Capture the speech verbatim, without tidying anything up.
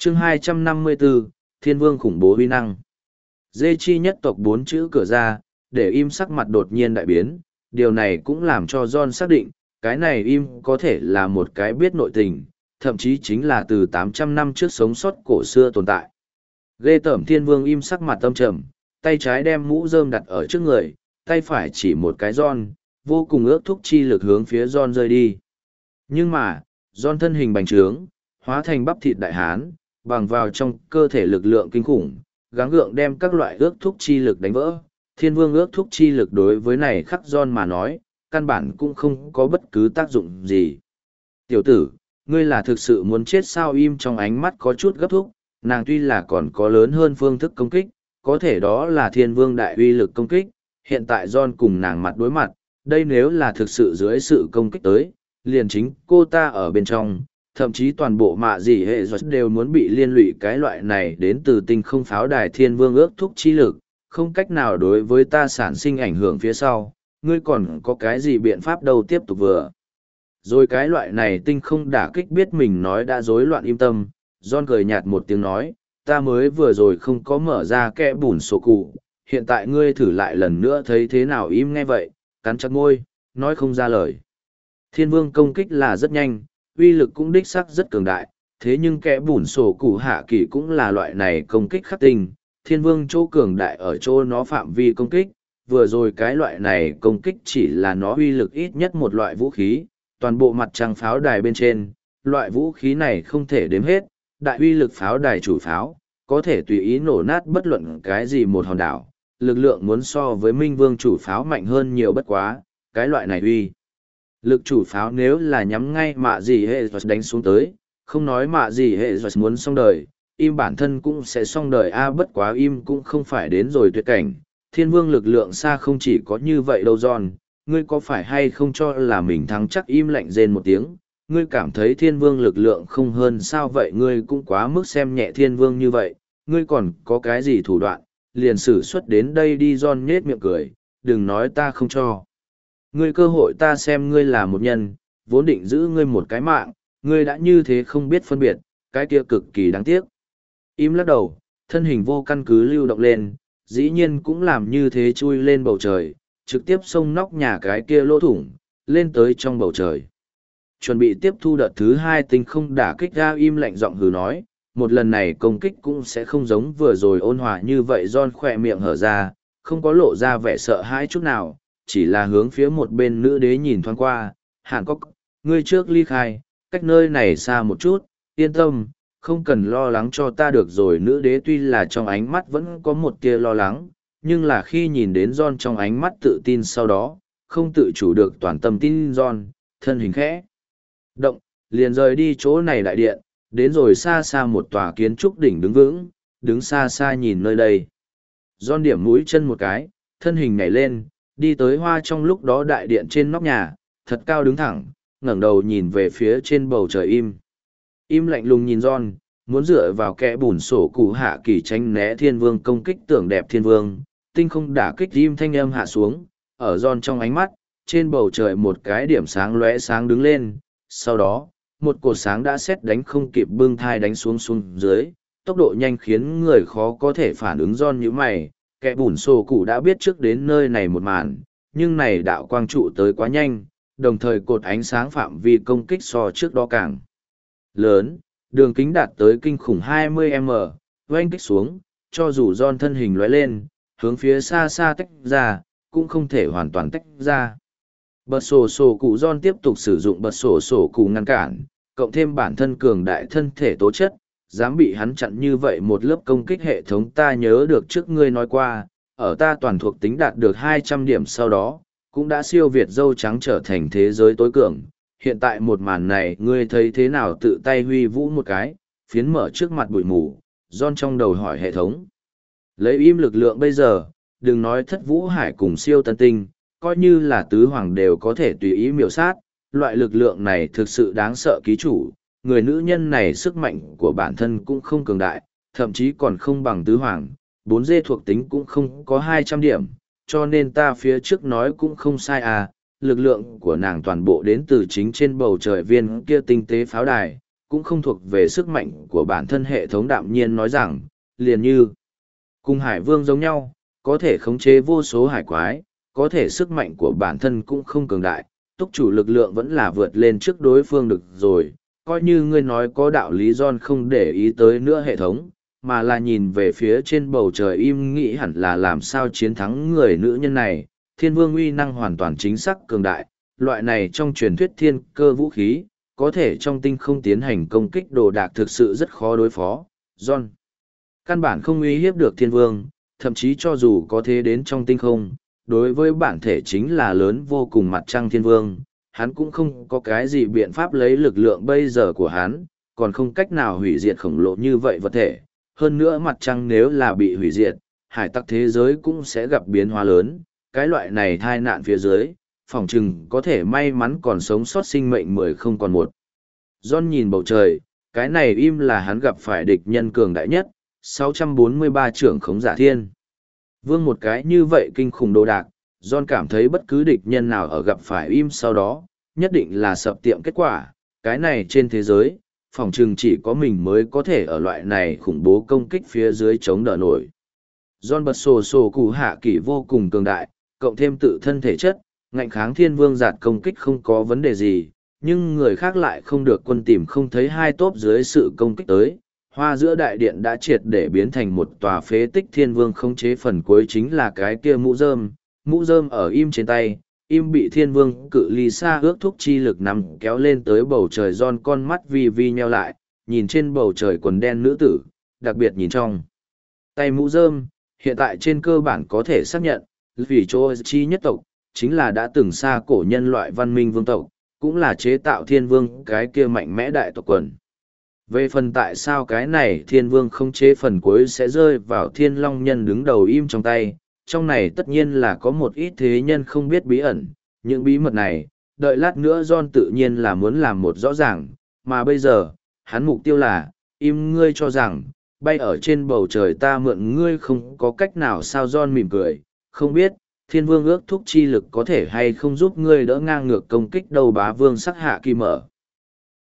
chương hai trăm năm mươi bốn, Thiên Vương khủng bố uy năng. Dê chi nhất tộc bốn chữ cửa ra, để im sắc mặt đột nhiên đại biến, điều này cũng làm cho John xác định, cái này im có thể là một cái biết nội tình, thậm chí chính là từ tám trăm năm trước sống sót cổ xưa tồn tại. Ghê tởm Thiên Vương im sắc mặt tâm trầm, tay trái đem mũ rơm đặt ở trước người, tay phải chỉ một cái John, vô cùng ước thúc chi lực hướng phía John rơi đi. Nhưng mà, John thân hình bành trướng, hóa thành bắp thịt đại hán, bằng vào trong cơ thể lực lượng kinh khủng, gắng gượng đem các loại ước thúc chi lực đánh vỡ. Thiên Vương ước thúc chi lực đối với này khắc John mà nói, căn bản cũng không có bất cứ tác dụng gì. Tiểu tử, ngươi là thực sự muốn chết sao? Im trong ánh mắt có chút gấp thúc, nàng tuy là còn có lớn hơn phương thức công kích, có thể đó là Thiên Vương đại uy lực công kích, hiện tại John cùng nàng mặt đối mặt, đây nếu là thực sự dưới sự công kích tới, liền chính cô ta ở bên trong, thậm chí toàn bộ mạ gì hệ giọt đều muốn bị liên lụy. Cái loại này đến từ tinh không pháo đài Thiên Vương ước thúc chi lực, không cách nào đối với ta sản sinh ảnh hưởng phía sau, ngươi còn có cái gì biện pháp đâu tiếp tục vừa. Rồi cái loại này tinh không đả kích biết mình nói đã rối loạn im tâm, John cười nhạt một tiếng nói, ta mới vừa rồi không có mở ra kẽ bùn sổ cụ, hiện tại ngươi thử lại lần nữa thấy thế nào? Im nghe vậy, cắn chặt môi, nói không ra lời. Thiên Vương công kích là rất nhanh, uy lực cũng đích sắc rất cường đại, thế nhưng kẽ bùn sổ cụ hạ kỳ cũng là loại này công kích khắc tinh. Thiên Vương chỗ cường đại ở chỗ nó phạm vi công kích, vừa rồi cái loại này công kích chỉ là nó uy lực ít nhất một loại vũ khí, toàn bộ mặt trăng pháo đài bên trên, loại vũ khí này không thể đếm hết, đại uy lực pháo đài chủ pháo, có thể tùy ý nổ nát bất luận cái gì một hòn đảo, lực lượng muốn so với Minh Vương chủ pháo mạnh hơn nhiều bất quá, cái loại này uy. Lực chủ pháo nếu là nhắm ngay mạ gì hệ đánh xuống tới, không nói mạ gì hệ muốn xong đời, im bản thân cũng sẽ xong đời a bất quá im cũng không phải đến rồi tuyệt cảnh. Thiên Vương lực lượng xa không chỉ có như vậy đâu John, ngươi có phải hay không cho là mình thắng chắc? Im lạnh rên một tiếng, ngươi cảm thấy Thiên Vương lực lượng không hơn sao? Vậy ngươi cũng quá mức xem nhẹ Thiên Vương như vậy, ngươi còn có cái gì thủ đoạn, liền sử xuất đến đây đi. John nhết miệng cười, đừng nói ta không cho. Ngươi cơ hội ta xem ngươi là một nhân, vốn định giữ ngươi một cái mạng, ngươi đã như thế không biết phân biệt, cái kia cực kỳ đáng tiếc. Im lắc đầu, thân hình vô căn cứ lưu động lên, dĩ nhiên cũng làm như thế chui lên bầu trời, trực tiếp xông nóc nhà cái kia lỗ thủng, lên tới trong bầu trời. Chuẩn bị tiếp thu đợt thứ hai tinh không đả kích ra. Im lạnh giọng hừ nói, một lần này công kích cũng sẽ không giống vừa rồi ôn hòa như vậy. John khỏe miệng hở ra, không có lộ ra vẻ sợ hãi chút nào, chỉ là hướng phía một bên nữ đế nhìn thoáng qua. Hàn Cốc, ngươi trước ly khai, cách nơi này xa một chút, yên tâm, không cần lo lắng cho ta được rồi. Nữ đế tuy là trong ánh mắt vẫn có một tia lo lắng, nhưng là khi nhìn đến John trong ánh mắt tự tin sau đó, không tự chủ được toàn tâm tin John, thân hình khẽ động, liền rời đi chỗ này đại điện, đến rồi xa xa một tòa kiến trúc đỉnh đứng vững, đứng xa xa nhìn nơi đây. John điểm mũi chân một cái, thân hình nhảy lên, đi tới hoa trong lúc đó đại điện trên nóc nhà, thật cao đứng thẳng, ngẩng đầu nhìn về phía trên bầu trời. Im. Im lạnh lùng nhìn John, muốn dựa vào kẽ bùn sổ cụ hạ kỳ tránh né Thiên Vương công kích. Tưởng đẹp Thiên Vương, tinh không đả kích. Im thanh âm hạ xuống, ở John trong ánh mắt, trên bầu trời một cái điểm sáng lóe sáng đứng lên, sau đó, một cột sáng đã xét đánh không kịp bưng thai đánh xuống xuống dưới, tốc độ nhanh khiến người khó có thể phản ứng. John như mày, kẻ bùn sổ cụ đã biết trước đến nơi này một màn, nhưng này đạo quang trụ tới quá nhanh, đồng thời cột ánh sáng phạm vi công kích so trước đó càng lớn, đường kính đạt tới kinh khủng hai mươi mét, oanh kích xuống, cho dù John thân hình lóe lên, hướng phía xa xa tách ra, cũng không thể hoàn toàn tách ra. Bật sổ sổ cụ John tiếp tục sử dụng bật sổ sổ cụ ngăn cản, cộng thêm bản thân cường đại thân thể tố chất, dám bị hắn chặn như vậy một lớp công kích hệ thống. Ta nhớ được trước ngươi nói qua, ở ta toàn thuộc tính đạt được hai trăm điểm sau đó, cũng đã siêu việt dâu trắng trở thành thế giới tối cường. Hiện tại một màn này ngươi thấy thế nào? Tự tay huy vũ một cái, phiến mở trước mặt bụi mù, John trong đầu hỏi hệ thống. Lấy im lực lượng bây giờ, đừng nói thất vũ hải cùng siêu tân tinh, coi như là tứ hoàng đều có thể tùy ý miểu sát, loại lực lượng này thực sự đáng sợ. Ký chủ, người nữ nhân này sức mạnh của bản thân cũng không cường đại, thậm chí còn không bằng tứ hoàng, bốn dê thuộc tính cũng không có hai trăm điểm, cho nên ta phía trước nói cũng không sai à, lực lượng của nàng toàn bộ đến từ chính trên bầu trời viên kia tinh tế pháo đài, cũng không thuộc về sức mạnh của bản thân. Hệ thống đạm nhiên nói rằng, liền như cùng hải vương giống nhau, có thể khống chế vô số hải quái, có thể sức mạnh của bản thân cũng không cường đại, túc chủ lực lượng vẫn là vượt lên trước đối phương được rồi. Coi như ngươi nói có đạo lý, John không để ý tới nữa hệ thống, mà là nhìn về phía trên bầu trời, im nghĩ hẳn là làm sao chiến thắng người nữ nhân này. Thiên vương uy năng hoàn toàn chính xác cường đại, loại này trong truyền thuyết thiên cơ vũ khí, có thể trong tinh không tiến hành công kích đồ đạc thực sự rất khó đối phó. John căn bản không uy hiếp được thiên vương, thậm chí cho dù có thế đến trong tinh không, đối với bản thể chính là lớn vô cùng mặt trăng thiên vương, hắn cũng không có cái gì biện pháp lấy lực lượng bây giờ của hắn, còn không cách nào hủy diệt khổng lồ như vậy vật thể. Hơn nữa mặt trăng nếu là bị hủy diệt, hải tặc thế giới cũng sẽ gặp biến hóa lớn, cái loại này tai nạn phía dưới, phỏng chừng có thể may mắn còn sống sót sinh mệnh mười không còn một. John nhìn bầu trời, cái này im là hắn gặp phải địch nhân cường đại nhất, sáu trăm bốn mươi ba trưởng khống giả thiên vương. Một cái như vậy kinh khủng đồ đạc, John cảm thấy bất cứ địch nhân nào ở gặp phải im sau đó, nhất định là sập tiệm kết quả. Cái này trên thế giới, phỏng chừng chỉ có mình mới có thể ở loại này khủng bố công kích phía dưới chống đỡ nổi. John bật sổ sổ cụ hạ kỳ vô cùng cường đại, cộng thêm tự thân thể chất, ngạnh kháng thiên vương giạt công kích không có vấn đề gì, nhưng người khác lại không được quân tìm không thấy hai tốp dưới sự công kích tới. Hoa giữa đại điện đã triệt để biến thành một tòa phế tích. Thiên vương khống chế phần cuối chính là cái kia mũ rơm, mũ rơm ở im trên tay, im bị thiên vương cự ly xa ước thúc chi lực nằm kéo lên tới bầu trời. Giòn con mắt vi vi nheo lại, nhìn trên bầu trời quần đen nữ tử, đặc biệt nhìn trong tay mũ rơm, hiện tại trên cơ bản có thể xác nhận, vì chỗ chi nhất tộc, chính là đã từng xa cổ nhân loại văn minh vương tộc, cũng là chế tạo thiên vương cái kia mạnh mẽ đại tộc quần. Về phần tại sao cái này thiên vương không chế phần cuối sẽ rơi vào thiên long nhân đứng đầu im trong tay, trong này tất nhiên là có một ít thế nhân không biết bí ẩn, những bí mật này, đợi lát nữa John tự nhiên là muốn làm một rõ ràng, mà bây giờ, hắn mục tiêu là, im ngươi cho rằng, bay ở trên bầu trời ta mượn ngươi không có cách nào sao. John mỉm cười, không biết, thiên vương ước thúc chi lực có thể hay không giúp ngươi đỡ ngang ngược công kích đâu. Bá vương sắc hạ kỳ mở,